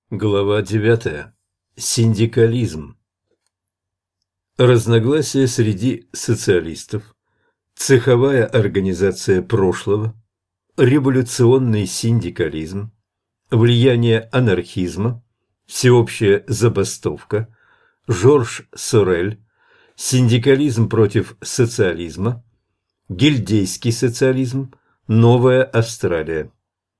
Глава 9. Синдикализм. Разногласия среди социалистов, цеховая организация прошлого, революционный синдикализм, влияние анархизма, всеобщая забастовка, Жорж Сорель, синдикализм против социализма, гильдейский социализм, Новая Австралия.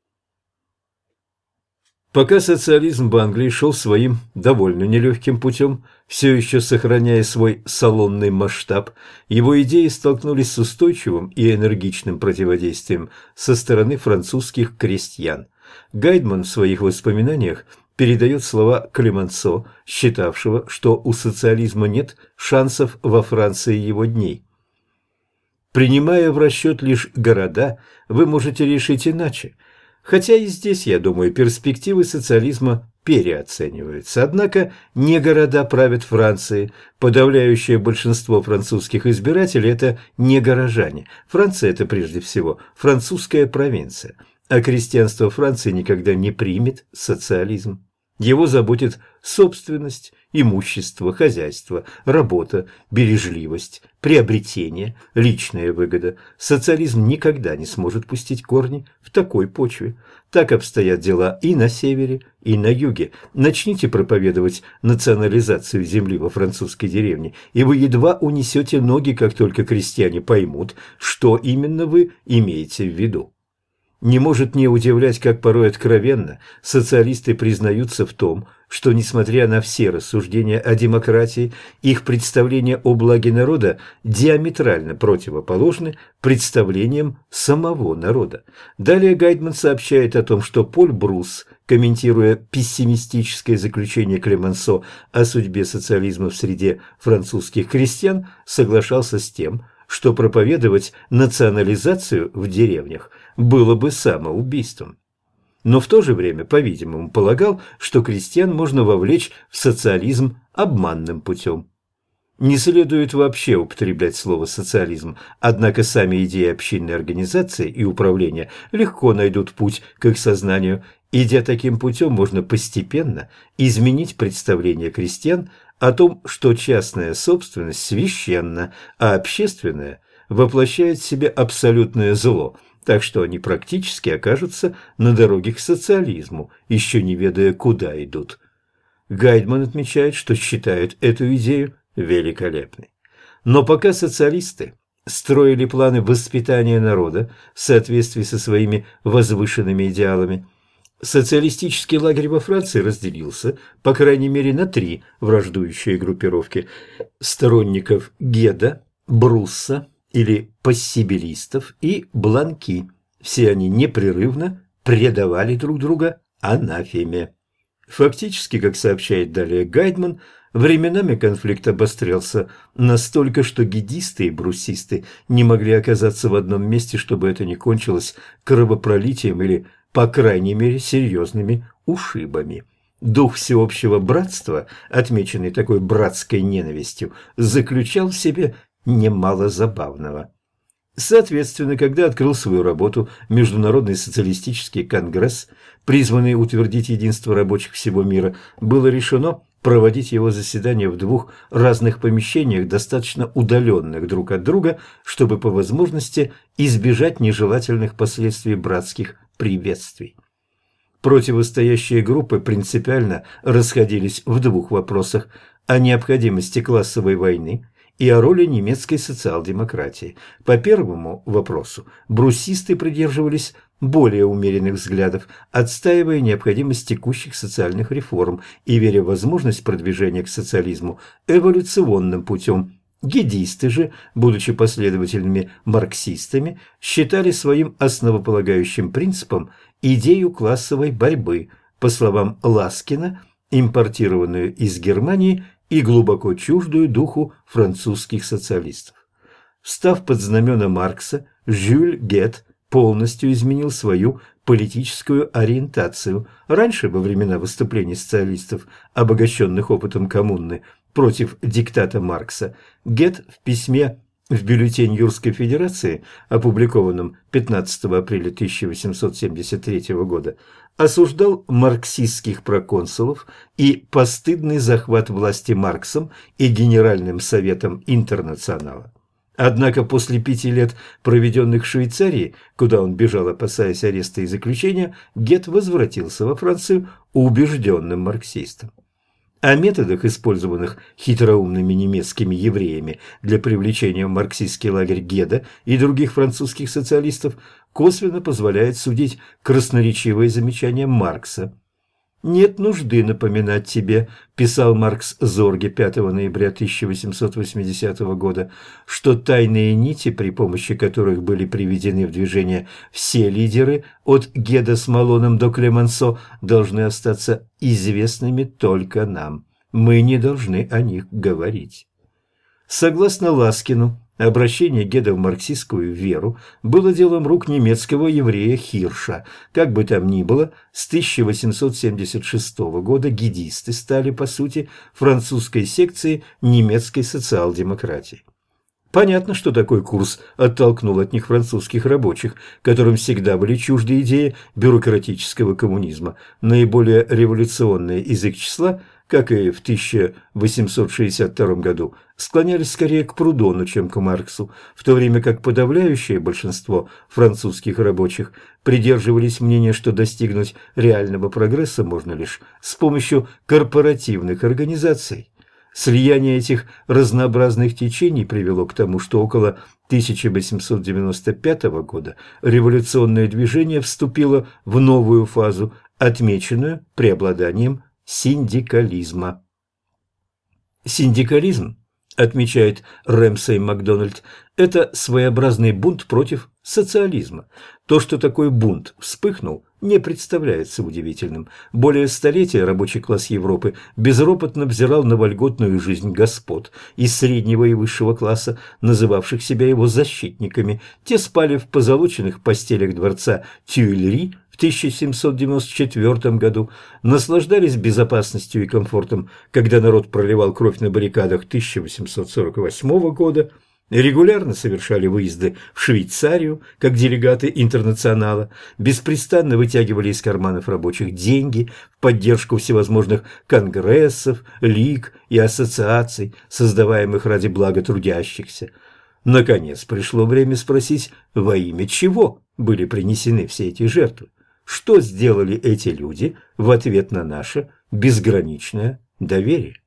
Пока социализм в Англии шел своим довольно нелегким путем, все еще сохраняя свой салонный масштаб, его идеи столкнулись с устойчивым и энергичным противодействием со стороны французских крестьян. Гайдман в своих воспоминаниях передает слова Клемансо, считавшего, что у социализма нет шансов во Франции его дней. «Принимая в расчет лишь города, вы можете решить иначе. Хотя и здесь, я думаю, перспективы социализма переоцениваются. Однако не города правят Францией. Подавляющее большинство французских избирателей – это не горожане. Франция – это прежде всего французская провинция. А крестьянство Франции никогда не примет социализм. Его заботит собственность, имущество, хозяйство, работа, бережливость, приобретение, личная выгода. Социализм никогда не сможет пустить корни в такой почве. Так обстоят дела и на севере, и на юге. Начните проповедовать национализацию земли во французской деревне, и вы едва унесете ноги, как только крестьяне поймут, что именно вы имеете в виду. Не может не удивлять, как порой откровенно социалисты признаются в том, что, несмотря на все рассуждения о демократии, их представления о благе народа диаметрально противоположны представлениям самого народа. Далее Гайдман сообщает о том, что Поль Брус, комментируя пессимистическое заключение Клемансо о судьбе социализма в среде французских крестьян, соглашался с тем, что проповедовать национализацию в деревнях было бы самоубийством. Но в то же время, по-видимому, полагал, что крестьян можно вовлечь в социализм обманным путем. Не следует вообще употреблять слово «социализм», однако сами идеи общинной организации и управления легко найдут путь к их сознанию. Идя таким путем, можно постепенно изменить представление крестьян о том, что частная собственность священна, а общественная воплощает в себе абсолютное зло, так что они практически окажутся на дороге к социализму, еще не ведая, куда идут. Гайдман отмечает, что считает эту идею великолепной. Но пока социалисты строили планы воспитания народа в соответствии со своими возвышенными идеалами, социалистический лагерь во Франции разделился, по крайней мере, на три враждующие группировки – сторонников Геда, Брусса или пассибилистов и Бланки. Все они непрерывно предавали друг друга анафеме. Фактически, как сообщает далее Гайдман, временами конфликт обострялся настолько, что гедисты и бруссисты не могли оказаться в одном месте, чтобы это не кончилось кровопролитием или, по крайней мере, серьезными ушибами. Дух всеобщего братства, отмеченный такой братской ненавистью, заключал в себе немало забавного. Соответственно, когда открыл свою работу Международный социалистический конгресс, призванный утвердить единство рабочих всего мира, было решено проводить его заседания в двух разных помещениях, достаточно удаленных друг от друга, чтобы по возможности избежать нежелательных последствий братских приветствий. Противостоящие группы принципиально расходились в двух вопросах: о необходимости классовой войны и о роли немецкой социал-демократии. По первому вопросу бруссисты придерживались более умеренных взглядов, отстаивая необходимость текущих социальных реформ и веря в возможность продвижения к социализму эволюционным путем. Гедисты же, будучи последовательными марксистами, считали своим основополагающим принципом идею классовой борьбы, по словам Ласкина, импортированную из Германии и глубоко чуждую духу французских социалистов. Встав под знамена Маркса, Жюль Гет полностью изменил свою политическую ориентацию. Раньше, во времена выступлений социалистов, обогащенных опытом коммуны против диктата Маркса, Гет в письме в бюллетень Юрской Федерации, опубликованном 15 апреля 1873 года, осуждал марксистских проконсулов и постыдный захват власти Марксом и Генеральным советом Интернационала. Однако после 5 лет, проведенных в Швейцарии, куда он бежал, опасаясь ареста и заключения, Гет возвратился во Францию убежденным марксистом. О методах, использованных хитроумными немецкими евреями для привлечения в марксистский лагерь Геда и других французских социалистов, косвенно позволяет судить красноречивые замечания Маркса. «Нет нужды напоминать тебе», – писал Маркс Зорге 5 ноября 1880 года, «что тайные нити, при помощи которых были приведены в движение все лидеры, от Геда с Малоном до Клемансо, должны остаться известными только нам. Мы не должны о них говорить». Согласно Ласкину, обращение Геда в марксистскую веру было делом рук немецкого еврея Хирша. Как бы там ни было, с 1876 года гедисты стали, по сути, французской секцией немецкой социал-демократии. Понятно, что такой курс оттолкнул от них французских рабочих, которым всегда были чужды идеи бюрократического коммунизма. Наиболее революционные из их числа, как и в 1862 году, склонялись скорее к Прудону, чем к Марксу, в то время как подавляющее большинство французских рабочих придерживались мнения, что достигнуть реального прогресса можно лишь с помощью корпоративных организаций. Слияние этих разнообразных течений привело к тому, что около 1895 года революционное движение вступило в новую фазу, отмеченную преобладанием синдикализма. Синдикализм, отмечает Рэмсей Макдональд, это своеобразный бунт против социализма. То, что такой бунт вспыхнул, не представляется удивительным. Более столетия рабочий класс Европы безропотно взирал на вольготную жизнь господ из среднего и высшего класса, называвших себя его защитниками. Те спали в позолоченных постелях дворца Тюильри в 1794 году, наслаждались безопасностью и комфортом, когда народ проливал кровь на баррикадах 1848 года, регулярно совершали выезды в Швейцарию, как делегаты Интернационала, беспрестанно вытягивали из карманов рабочих деньги в поддержку всевозможных конгрессов, лиг и ассоциаций, создаваемых ради блага трудящихся. Наконец пришло время спросить, во имя чего были принесены все эти жертвы? Что сделали эти люди в ответ на наше безграничное доверие?